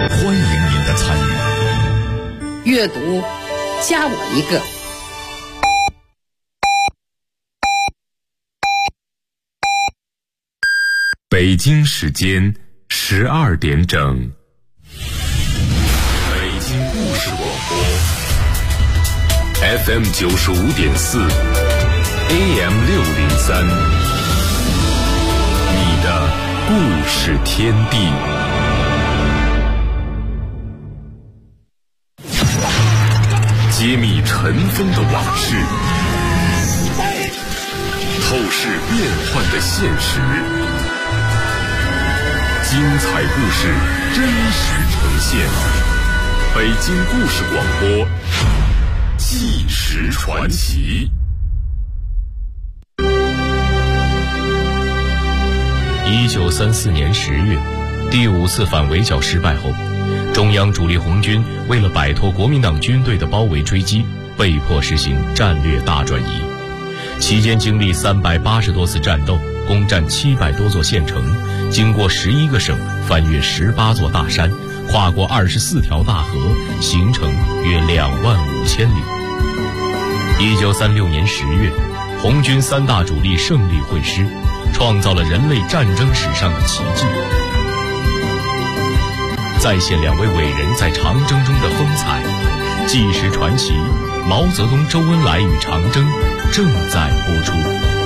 欢迎您的参与。 阅读，加我一个。 北京时间12点整，北京故事广播 FM 95.4 AM 603，你的故事天地。揭秘尘封的往事，透视变幻的现实，精彩故事真实呈现。北京故事广播，纪实传奇。 1934年10月，第5次反围剿失败后，中央主力红军为了摆脱国民党军队的包围追击，被迫实行战略大转移。期间经历380多次战斗，攻占700多座县城，经过11个省，翻越18座大山，跨过24条大河，行程约25000里。1936年10月，红军3大主力胜利会师，创造了人类战争史上的奇迹。再现2位伟人在长征中的风采，纪实传奇毛泽东、周恩来与长征正在播出。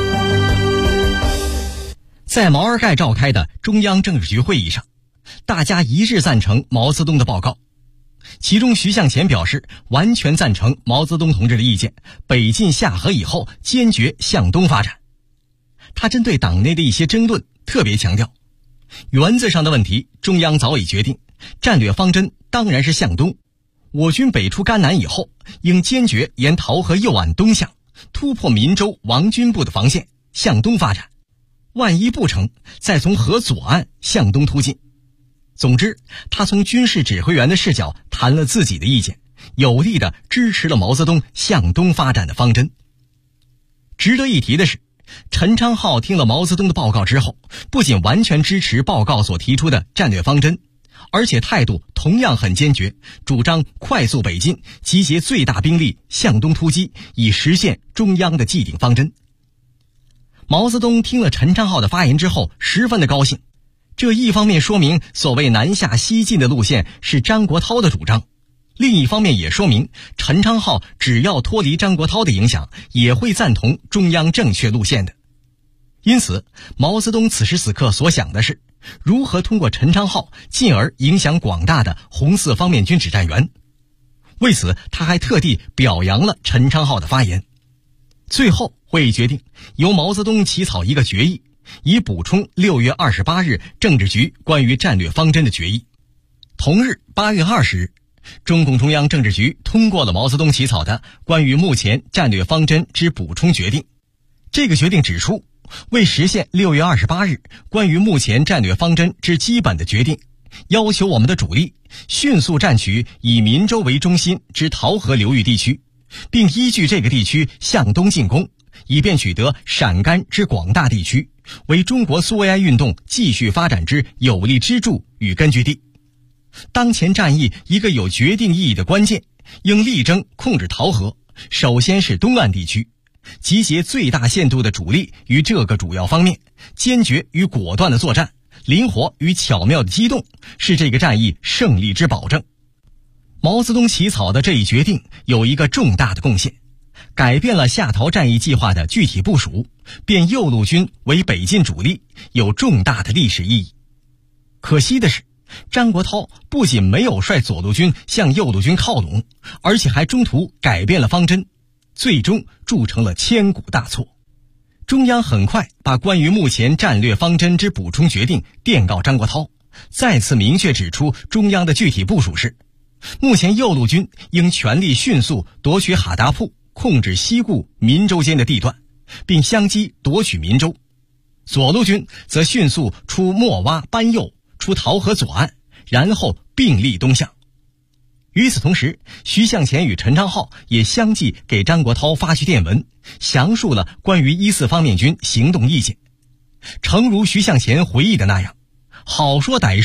在毛尔盖召开的中央政治局会议上，大家一致赞成毛泽东的报告，其中徐向前表示完全赞成毛泽东同志的意见，北进下河以后坚决向东发展。他针对党内的一些争论特别强调，原则上的问题中央早已决定，战略方针当然是向东。我军北出甘南以后，应坚决沿桃河右岸东向，突破闽州王军部的防线，向东发展。万一不成，再从河左岸向东突进。总之，他从军事指挥员的视角谈了自己的意见，有力地支持了毛泽东向东发展的方针。值得一提的是，陈昌浩听了毛泽东的报告之后，不仅完全支持报告所提出的战略方针，而且态度同样很坚决，主张快速北进，集结最大兵力向东突击，以实现中央的既定方针。毛泽东听了陈昌浩的发言之后十分的高兴，这一方面说明所谓南下西进的路线是张国焘的主张，另一方面也说明陈昌浩只要脱离张国焘的影响，也会赞同中央正确路线的。因此，毛泽东此时此刻所想的是如何通过陈昌浩进而影响广大的红四方面军指战员。为此，他还特地表扬了陈昌浩的发言。最后，会议决定由毛泽东起草一个决议，以补充6月28日政治局关于战略方针的决议。同日8月20日，中共中央政治局通过了毛泽东起草的关于目前战略方针之补充决定。这个决定指出，为实现6月28日关于目前战略方针之基本的决定，要求我们的主力迅速占取以闽州为中心之桃河流域地区，并依据这个地区向东进攻，以便取得陕甘之广大地区，为中国苏维埃运动继续发展之有力支柱与根据地。当前战役一个有决定意义的关键，应力争控制桃河，首先是东岸地区，集结最大限度的主力于这个主要方面，坚决与果断的作战，灵活与巧妙的机动，是这个战役胜利之保证。毛泽东起草的这一决定有一个重大的贡献，改变了下桃战役计划的具体部署，变右路军为北进主力，有重大的历史意义。可惜的是，张国焘不仅没有率左路军向右路军靠拢，而且还中途改变了方针，最终铸成了千古大错。中央很快把关于目前战略方针之补充决定电告张国焘，再次明确指出中央的具体部署是：目前右路军应全力迅速夺取哈达铺，控制西固闽州间的地段，并相机夺取闽州；左路军则迅速出莫洼班右，出桃河左岸，然后并力东向。与此同时，徐向前与陈昌浩也相继给张国焘发去电文，详述了关于1·4方面军行动意见。诚如徐向前回忆的那样，好说歹说，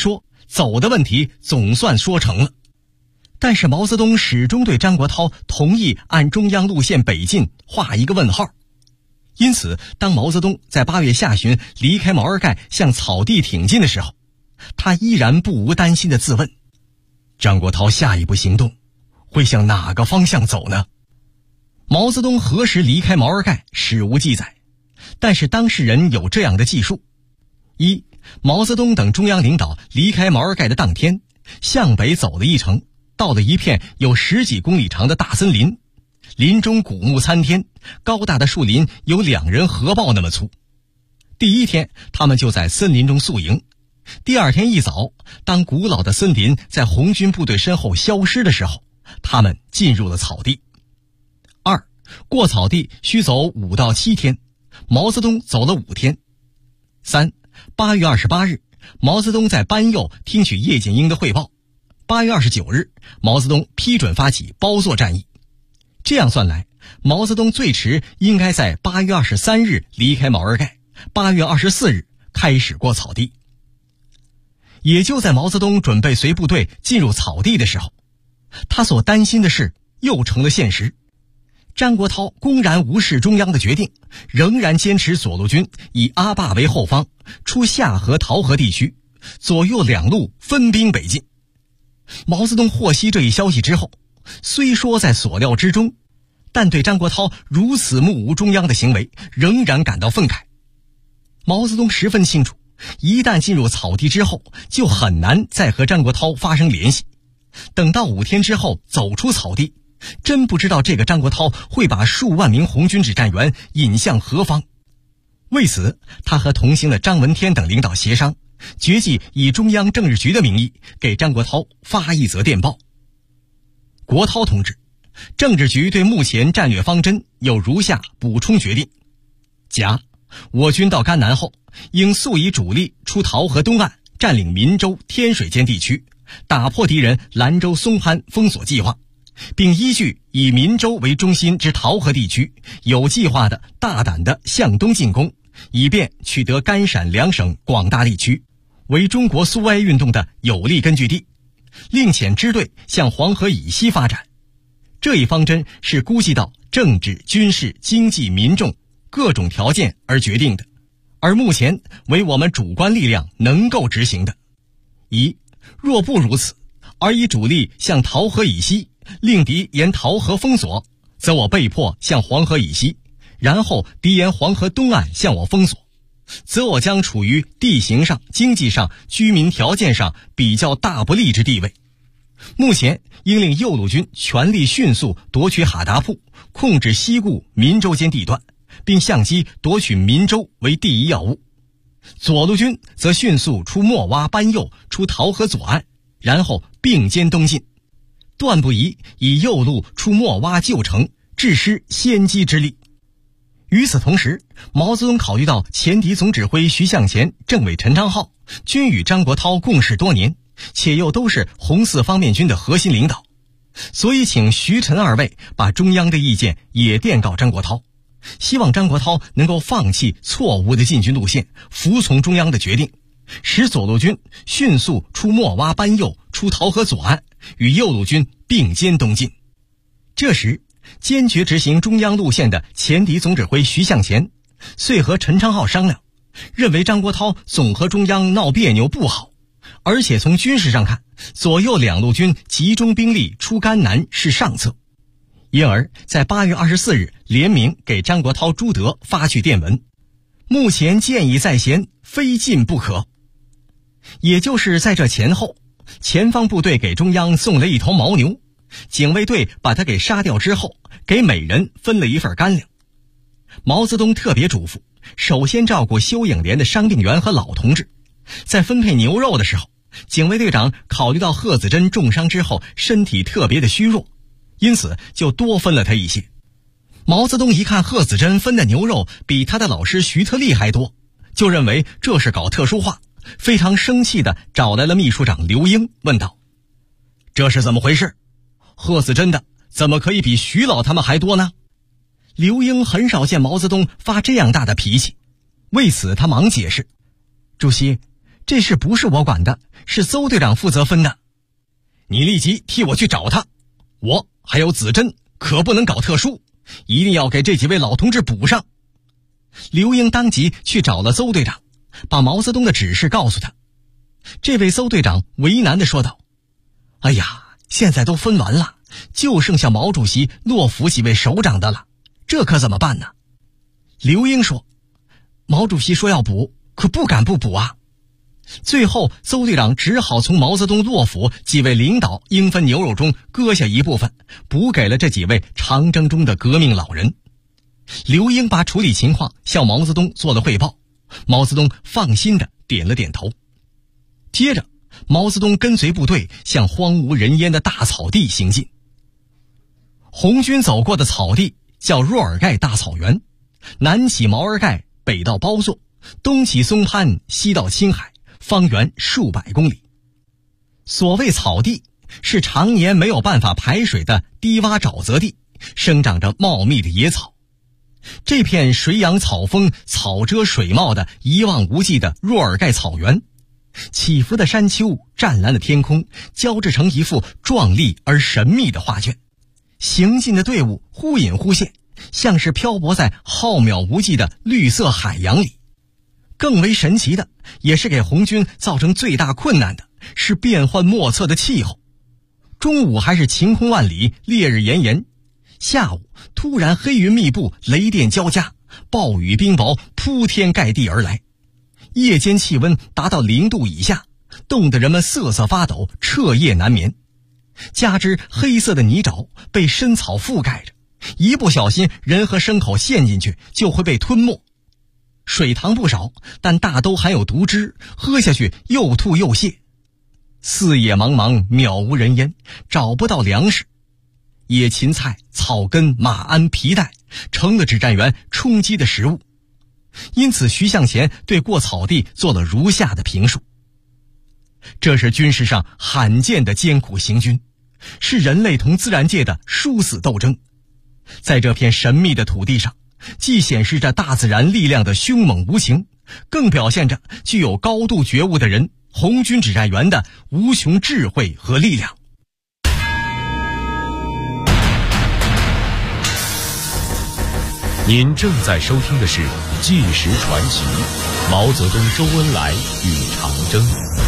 走的问题总算说成了。但是毛泽东始终对张国焘同意按中央路线北进画一个问号。因此当毛泽东在8月下旬离开毛尔盖向草地挺进的时候，他依然不无担心地自问，张国焘下一步行动会向哪个方向走呢？毛泽东何时离开毛尔盖史无记载，但是当事人有这样的记述：一，毛泽东等中央领导离开毛尔盖的当天，向北走了一程，到了一片有10几公里长的大森林，林中古木参天，高大的树林有2人合抱那么粗。第一天他们就在森林中宿营，第二天一早，当古老的森林在红军部队身后消失的时候，他们进入了草地。二，过草地需走5到7天，毛泽东走了5天。三，8月28日，毛泽东在班右听取叶剑英的汇报。8月29日，毛泽东批准发起包座战役。这样算来，毛泽东最迟应该在8月23日离开毛尔盖，8月24日开始过草地。也就在毛泽东准备随部队进入草地的时候，他所担心的事又成了现实。张国焘公然无视中央的决定，仍然坚持左路军以阿坝为后方，出夏河、桃河地区，左右2路分兵北进。毛泽东获悉这一消息之后，虽说在所料之中，但对张国焘如此目无中央的行为仍然感到愤慨。毛泽东十分清楚，一旦进入草地之后，就很难再和张国焘发生联系。等到5天之后走出草地，真不知道这个张国焘会把数万名红军指战员引向何方。为此，他和同行的张闻天等领导协商，决计以中央政治局的名义给张国焘发一则电报。国焘同志，政治局对目前战略方针有如下补充决定：甲，我军到甘南后，应速以主力出桃河东岸，占领民州、天水间地区，打破敌人兰州松潘封锁计划，并依据以民州为中心之桃河地区，有计划的大胆的向东进攻，以便取得甘陕2省广大地区，为中国苏维埃运动的有力根据地，另遣支队向黄河以西发展。这一方针是估计到政治、军事、经济、民众各种条件而决定的，而目前为我们主观力量能够执行的。一，若不如此，而以主力向桃河以西，令敌沿桃河封锁，则我被迫向黄河以西，然后敌沿黄河东岸向我封锁，则我将处于地形上、经济上、居民条件上比较大不利之地位。目前应令右路军全力迅速夺取哈达铺，控制西固、民州间地段，并相机夺取民州为第一要务。左路军则迅速出莫洼、班右，出桃河左岸，然后并肩东进，断不宜以右路出莫洼、旧城，致失先机之力。与此同时，毛泽东考虑到前敌总指挥徐向前、政委陈昌浩均与张国焘共事多年，且又都是红四方面军的核心领导，所以请徐陈二位把中央的意见也电告张国焘，希望张国焘能够放弃错误的进军路线，服从中央的决定，使左路军迅速出莫洼、班右，出桃河左岸，与右路军并肩东进。这时坚决执行中央路线的前敌总指挥徐向前遂和陈昌浩商量，认为张国焘总和中央闹别扭不好，而且从军事上看，左右2路军集中兵力出甘南是上策，因而在8月24日联名给张国焘、朱德发去电文，目前建议在先，非进不可。也就是在这前后，前方部队给中央送了一头牦牛，警卫队把他给杀掉之后，给每人分了一份干粮。毛泽东特别嘱咐，首先照顾休影连的伤病员和老同志。在分配牛肉的时候，警卫队长考虑到贺子珍重伤之后身体特别的虚弱，因此就多分了他一些。毛泽东一看贺子珍分的牛肉比他的老师徐特立还多，就认为这是搞特殊化，非常生气地找来了秘书长刘英，问道：这是怎么回事？贺子珍的怎么可以比徐老他们还多呢？刘英很少见毛泽东发这样大的脾气，为此他忙解释：主席， 这事不是我管的，是邹队长负责分的。你立即替我去找他，我还有子珍可不能搞特殊，一定要给这几位老同志补上。刘英当即去找了邹队长，把毛泽东的指示告诉他。这位邹队长为难地说道：哎呀，现在都分完了，就剩下毛主席、骆甫几位首长的了，这可怎么办呢？刘英说：毛主席说要补，可不敢不补啊。最后邹队长只好从毛泽东、骆甫几位领导应分牛肉中割下一部分，补给了这几位长征中的革命老人。刘英把处理情况向毛泽东做了汇报，毛泽东放心地点了点头。接着毛泽东跟随部队向荒无人烟的大草地行进。红军走过的草地叫若尔盖大草原，南起毛尔盖，北到包座，东起松潘，西到青海，方圆数百公里。所谓草地，是常年没有办法排水的低洼沼泽地，生长着茂密的野草。这片水养草丰、草遮水茂的一望无际的若尔盖草原，起伏的山丘、湛蓝的天空交织成一幅壮丽而神秘的画卷。行进的队伍忽隐忽现，像是漂泊在浩渺无际的绿色海洋里。更为神奇的，也是给红军造成最大困难的，是变幻莫测的气候。中午还是晴空万里，烈日炎炎，下午突然黑云密布，雷电交加，暴雨冰雹铺天盖地而来。夜间气温达到0度以下，冻得人们瑟瑟发抖，彻夜难眠。加之黑色的泥沼被深草覆盖着，一不小心人和牲口陷进去就会被吞没。水塘不少，但大都含有毒汁，喝下去又吐又泻。四野茫茫，渺无人烟，找不到粮食。野芹菜、草根、马鞍、皮带成了指战员充饥的食物。因此徐向前对过草地做了如下的评述：这是军事上罕见的艰苦行军，是人类同自然界的殊死斗争。在这片神秘的土地上，既显示着大自然力量的凶猛无情，更表现着具有高度觉悟的人红军指战员的无穷智慧和力量。 您正在收听的是《纪实传奇》，毛泽东、周恩来与长征。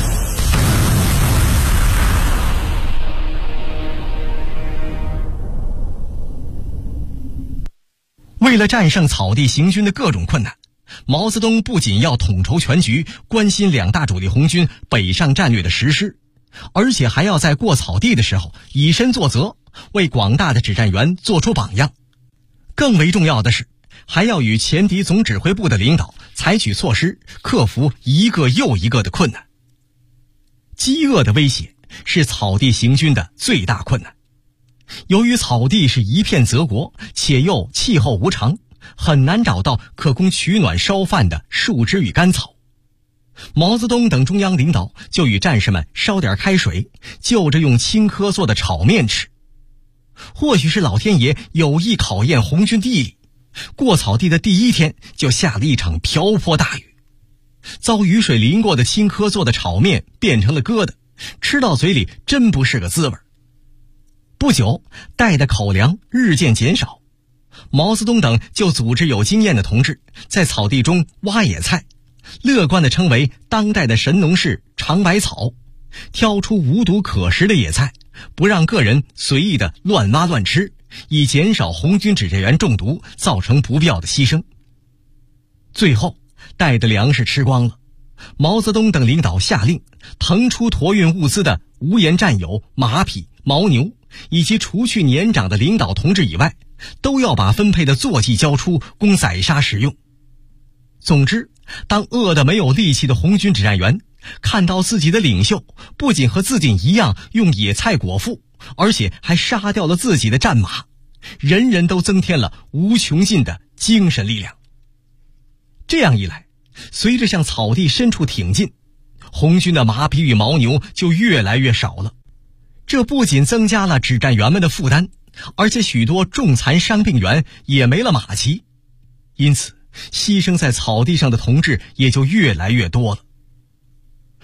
为了战胜草地行军的各种困难，毛泽东不仅要统筹全局，关心两大主力红军北上战略的实施，而且还要在过草地的时候以身作则，为广大的指战员做出榜样。更为重要的是，还要与前敌总指挥部的领导采取措施，克服一个又一个的困难。饥饿的威胁是草地行军的最大困难。由于草地是一片泽国，且又气候无常，很难找到可供取暖烧饭的树枝与干草。毛泽东等中央领导就与战士们烧点开水，就着用青稞做的炒面吃。或许是老天爷有意考验红军地力，过草地的第一天就下了一场瓢泼大雨。遭雨水淋过的青稞做的炒面变成了疙瘩，吃到嘴里真不是个滋味。不久，带的口粮日渐减少，毛泽东等就组织有经验的同志在草地中挖野菜，乐观地称为当代的神农氏尝百草，挑出无毒可食的野菜，不让个人随意的乱挖乱吃，以减少红军指战员中毒造成不必要的牺牲。最后带的粮食吃光了，毛泽东等领导下令腾出驮运物资的无颜战友、马匹、牦牛，以及除去年长的领导同志以外，都要把分配的坐骑交出，供宰杀使用。总之，当饿得没有力气的红军指战员看到自己的领袖不仅和自己一样用野菜果腹，而且还杀掉了自己的战马，人人都增添了无穷尽的精神力量。这样一来，随着向草地深处挺进，红军的马匹与牦牛就越来越少了。这不仅增加了指战员们的负担，而且许多重残伤病员也没了马骑，因此牺牲在草地上的同志也就越来越多了。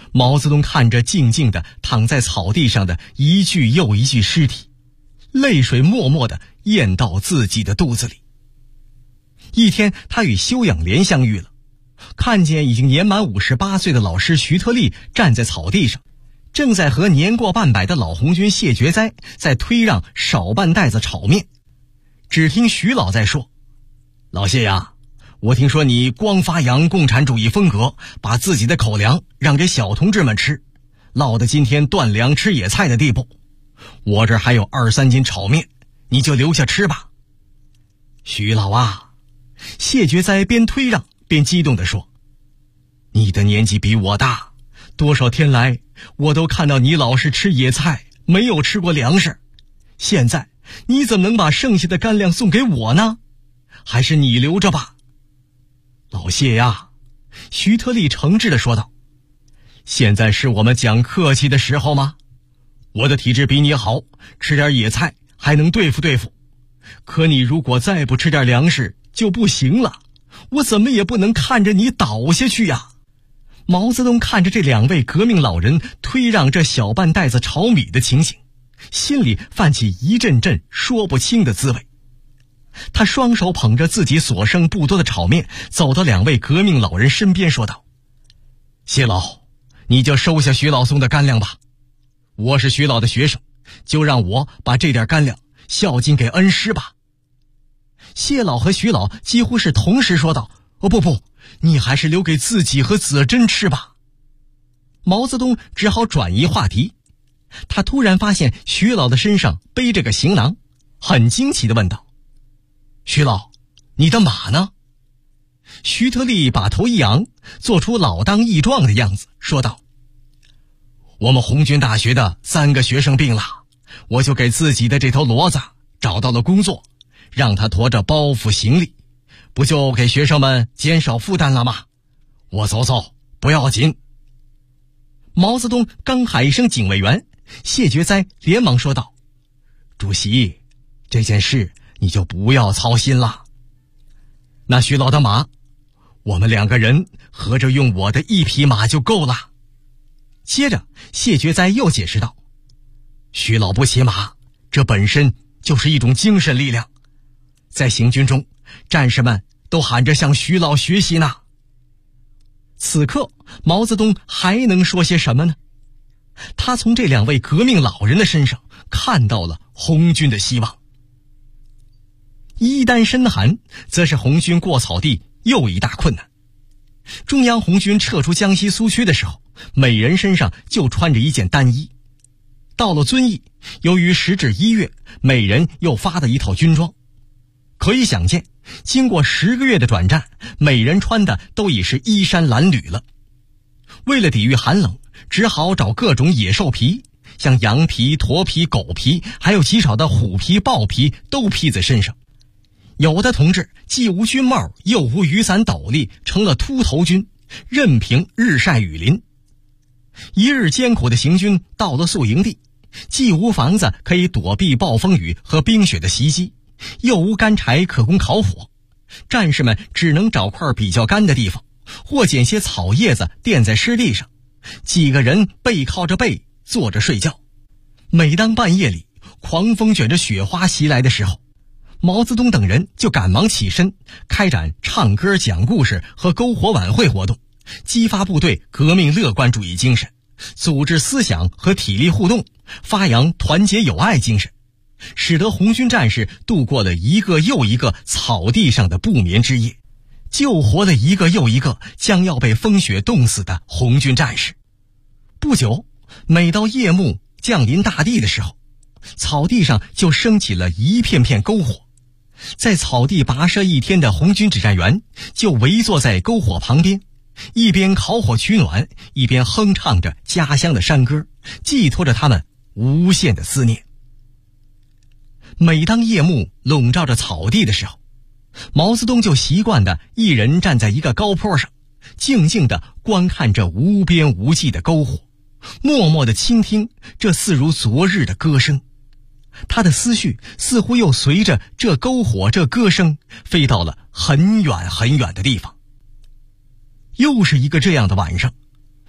毛泽东看着静静地躺在草地上的一具又一具尸体，泪水默默地咽到自己的肚子里。一天，他与修养莲相遇了，看见已经年满58岁的老师徐特立站在草地上，正在和年过半百的老红军谢觉哉在推让少半袋子炒面。只听徐老在说：“老谢呀，我听说你光发扬共产主义风格，把自己的口粮让给小同志们吃，落得今天断粮吃野菜的地步。我这还有2、3斤炒面，你就留下吃吧。”徐老啊，谢觉哉边推让边激动地说：“你的年纪比我大，多少天来我都看到你老是吃野菜，没有吃过粮食。现在你怎么能把剩下的干粮送给我呢？还是你留着吧。”老谢呀，徐特立诚挚地说道：“现在是我们讲客气的时候吗？我的体质比你好，吃点野菜还能对付对付。可你如果再不吃点粮食就不行了，我怎么也不能看着你倒下去呀。”毛泽东看着这2位革命老人推让这小半袋子炒米的情形，心里泛起一阵阵说不清的滋味。他双手捧着自己所剩不多的炒面，走到2位革命老人身边说道：“谢老，你就收下徐老送的干粮吧。我是徐老的学生，就让我把这点干粮孝敬给恩师吧。”谢老和徐老几乎是同时说道：“哦不，你还是留给自己和子珍吃吧。”毛泽东只好转移话题。他突然发现徐老的身上背着个行囊，很惊奇地问道：“徐老，你的马呢？”徐特立把头一扬，做出老当益壮的样子，说道：“我们红军大学的3个学生病了，我就给自己的这头骡子找到了工作，让他驮着包袱行李，不就给学生们减少负担了吗？我走走，不要紧。”毛泽东刚喊一声警卫员，谢觉哉连忙说道：“主席，这件事你就不要操心了。那徐老的马，我们2个人合着用我的1匹马就够了。”接着谢觉哉又解释道：“徐老不骑马，这本身就是一种精神力量，在行军中，战士们都喊着向徐老学习呢。”此刻毛泽东还能说些什么呢？他从这2位革命老人的身上看到了红军的希望。一旦深寒，则是红军过草地又一大困难。中央红军撤出江西苏区的时候，每人身上就穿着一件单衣。到了遵义，由于时至1月，每人又发了一套军装。可以想见，经过10个月的转战，每人穿的都已是衣衫褴褛了。为了抵御寒冷，只好找各种野兽皮，像羊皮、驼皮、狗皮，还有极少的虎皮、豹皮都披在身上。有的同志既无军帽，又无雨伞斗笠，成了秃头军，任凭日晒雨淋。一日艰苦的行军到了宿营地，既无房子可以躲避暴风雨和冰雪的袭击，又无干柴可供烤火，战士们只能找块比较干的地方，或捡些草叶子垫在湿地上，几个人背靠着背坐着睡觉。每当半夜里狂风卷着雪花袭来的时候，毛泽东等人就赶忙起身，开展唱歌、讲故事和篝火晚会活动，激发部队革命乐观主义精神，组织思想和体力互动，发扬团结友爱精神，使得红军战士度过了一个又一个草地上的不眠之夜，救活了一个又一个将要被风雪冻死的红军战士。不久，每到夜幕降临大地的时候，草地上就升起了一片片篝火。在草地跋涉一天的红军指战员就围坐在篝火旁边，一边烤火取暖，一边哼唱着家乡的山歌，寄托着他们无限的思念。每当夜幕笼罩着草地的时候，毛泽东就习惯地一人站在一个高坡上，静静地观看着无边无际的篝火，默默地倾听这似如昨日的歌声。他的思绪似乎又随着这篝火、这歌声飞到了很远很远的地方。又是一个这样的晚上，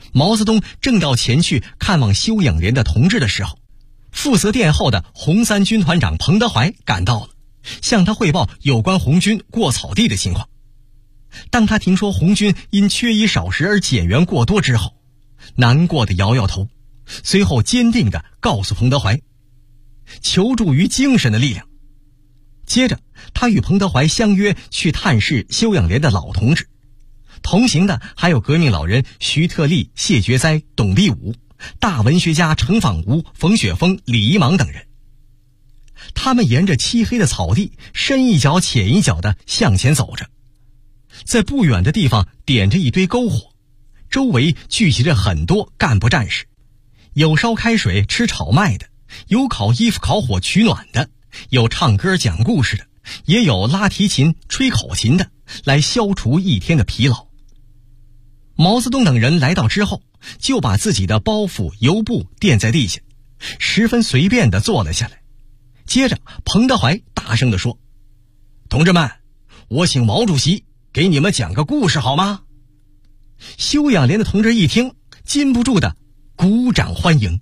毛泽东正到前去看望休养连的同志的时候，负责殿后的红三军团长彭德怀赶到了，向他汇报有关红军过草地的情况。当他听说红军因缺衣少食而减员过多之后，难过的摇摇头，随后坚定地告诉彭德怀，求助于精神的力量。接着他与彭德怀相约去探视休养连的老同志，同行的还有革命老人徐特立、谢觉哉、董必武，大文学家程仿吾、冯雪峰、李一芒等人。他们沿着漆黑的草地深一脚浅一脚地向前走着，在不远的地方点着一堆篝火，周围聚集着很多干部战士，有烧开水吃炒麦的，有烤衣服烤火取暖的，有唱歌讲故事的，也有拉提琴吹口琴的，来消除一天的疲劳。毛泽东等人来到之后，就把自己的包袱油布垫在地下，十分随便地坐了下来。接着彭德怀大声地说，同志们，我请毛主席给你们讲个故事好吗？休养连的同志一听，禁不住的鼓掌欢迎。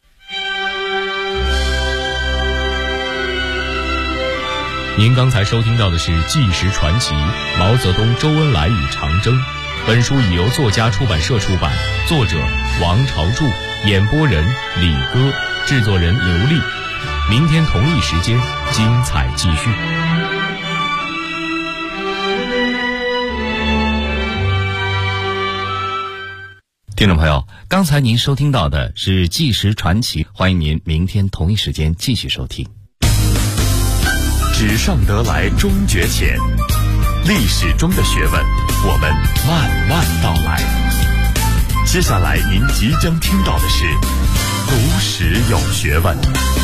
您刚才收听到的是《纪实传奇：毛泽东、周恩来与长征》。本书已由作家出版社出版，作者王朝柱，演播人李歌，制作人刘丽。明天同一时间，精彩继续。 听众朋友，刚才您收听到的是《纪实传奇》，欢迎您明天同一时间继续收听。 纸上得来终觉浅，历史中的学问，我们慢慢道来。接下来您即将听到的是读史有学问。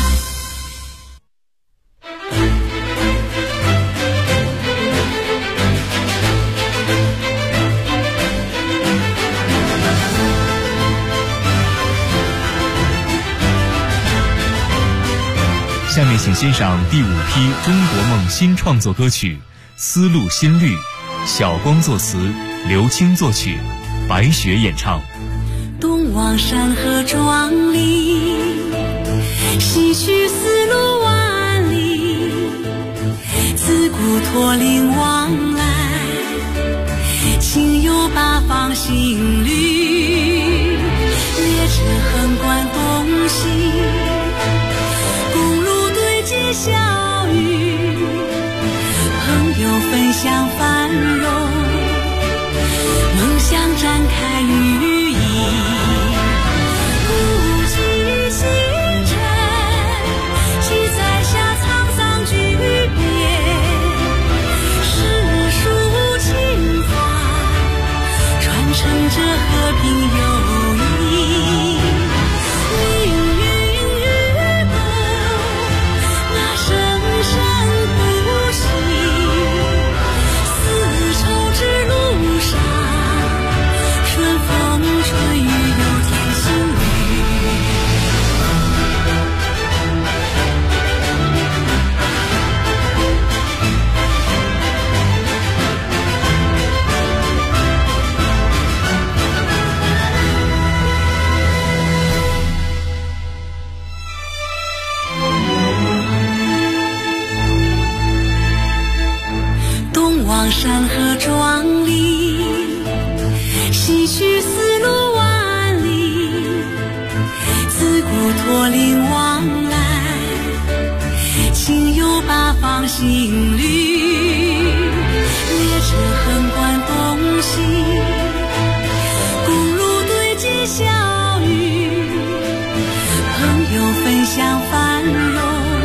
下面请欣赏第5批中国梦新创作歌曲《丝路新绿》，小光作词，刘青作曲，白雪演唱。 东望山河壮丽，西去丝路万里，自古驼铃往来，情有八方新绿，列车横贯东西，小雨，朋友分享繁荣，梦想展开羽翼，古迹新城，记载下沧桑巨变，诗书情怀，传承着和平友谊。山河壮丽，西去丝路万里，自古驼铃往来，情有八方新绿，列车横贯东西，公路对接小雨，朋友分享繁荣，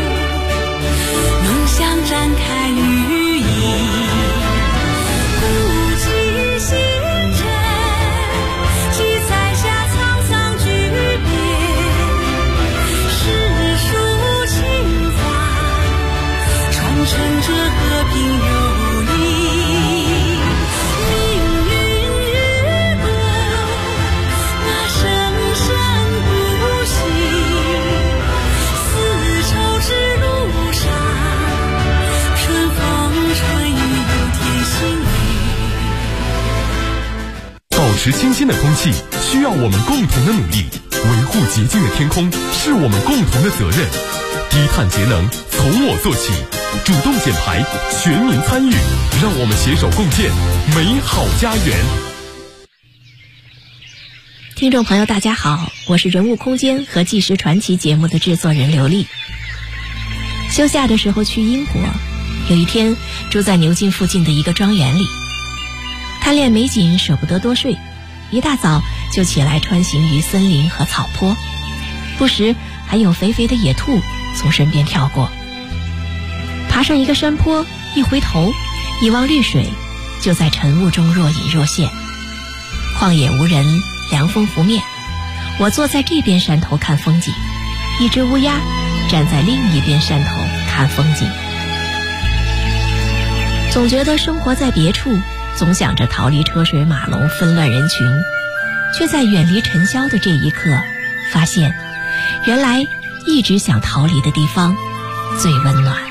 梦想展开羽翼。乘着和平友谊，命运与共，那生生不息，丝绸之路上，春风吹雨，天心雨。 到持新鲜的空气需要我们共同的努力，维护洁净的天空是我们共同的责任。低碳节能从我做起，主动减排，全民参与，让我们携手共建美好家园。 听众朋友大家好，我是人物空间和纪实传奇节目的制作人刘丽。休假的时候去英国，有一天住在牛津附近的一个庄园里，贪恋美景舍不得多睡，一大早就起来穿行于森林和草坡，不时还有肥肥的野兔从身边跳过。爬上一个山坡，一回头一望绿水，就在晨雾中若隐若现。旷野无人，凉风拂面，我坐在这边山头看风景，一只乌鸦站在另一边山头看风景。总觉得生活在别处，总想着逃离车水马龙纷乱人群，却在远离尘嚣的这一刻发现，原来一直想逃离的地方最温暖。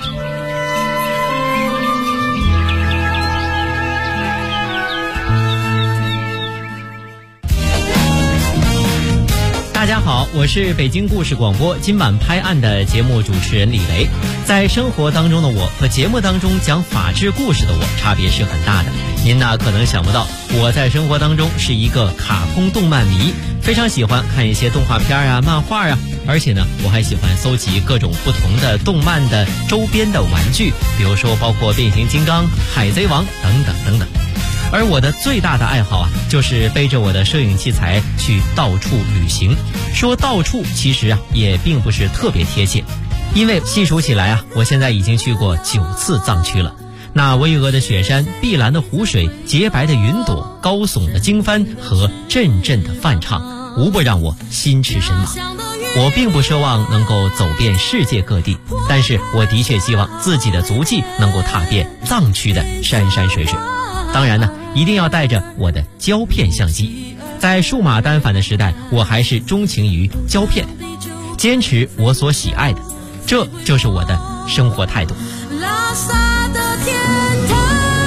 大家好，我是北京故事广播今晚拍案的节目主持人李雷。在生活当中的我和节目当中讲法治故事的我差别是很大的。您呢可能想不到，我在生活当中是一个卡通动漫迷，非常喜欢看一些动画片啊、漫画啊，而且呢我还喜欢搜集各种不同的动漫的周边的玩具，比如说包括变形金刚、海贼王等等等等。而我的最大的爱好啊，就是背着我的摄影器材去到处旅行。说到处其实啊也并不是特别贴切，因为细数起来啊，我现在已经去过9次藏区了。那巍峨的雪山、碧蓝的湖水、洁白的云朵、高耸的经幡和阵阵的梵唱，无不让我心驰神往。我并不奢望能够走遍世界各地，但是我的确希望自己的足迹能够踏遍藏区的山山水水。当然呢，一定要带着我的胶片相机。在数码单反的时代，我还是钟情于胶片，坚持我所喜爱的，这就是我的生活态度。 拉萨的天堂，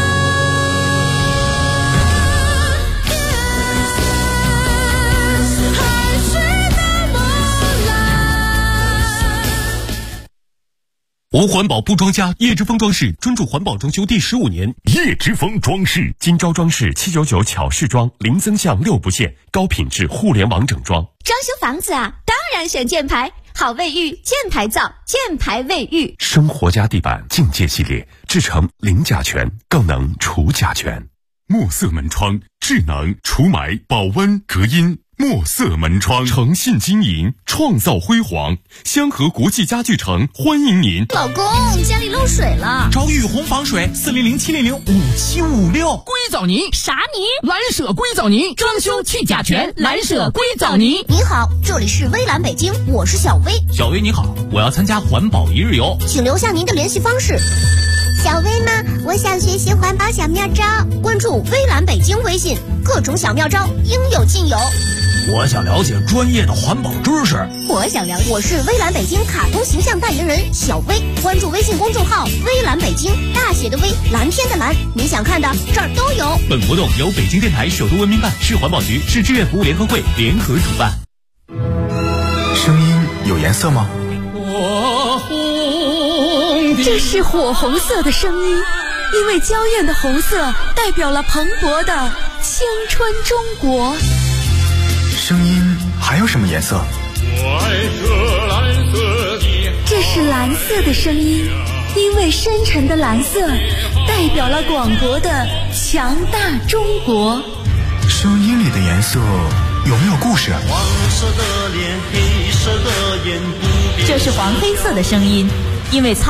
海水的梦蓝。 无环保不装家，叶之峰装饰专注环保装修第15年。叶之峰装饰，今朝装饰799巧饰装，零增项6不限，高品质互联网整装。 装修房子啊，当然选箭牌，好卫浴，箭牌造，箭牌卫浴。 生活家地板境界系列，制成零甲醛，更能除甲醛。墨色门窗，智能除霾、保温、隔音。墨色门窗，诚信经营，创造辉煌。香河国际家具城欢迎您。 老公，家里漏水了， 找雨虹防水，400-700-5756。 硅藻泥啥泥？ 蓝舍硅藻泥，装修去甲醛，蓝舍硅藻泥。 你好，这里是微蓝北京，我是小薇。 小薇你好，我要参加环保1日游， 请留下您的联系方式。小薇呢？我想学习环保小妙招，关注微蓝北京微信，各种小妙招应有尽有。 我想了解专业的环保知识。 我想了解，我是微蓝北京卡通形象代言人小薇，关注微信公众号微蓝北京，大写的微，蓝天的蓝，你想看的这儿都有。 本活动由北京电台首都文明办、市环保局、市志愿服务联合会联合主办。 声音有颜色吗？ 这是火红色的声音，因为娇艳的红色代表了蓬勃的青春中国。 声音还有什么颜色？ 这是蓝色的声音，因为深沉的蓝色代表了广博的强大中国。 声音里的颜色有没有故事？ 黄色的脸，黑色的眼，不变。 这是黄黑色的声音，因为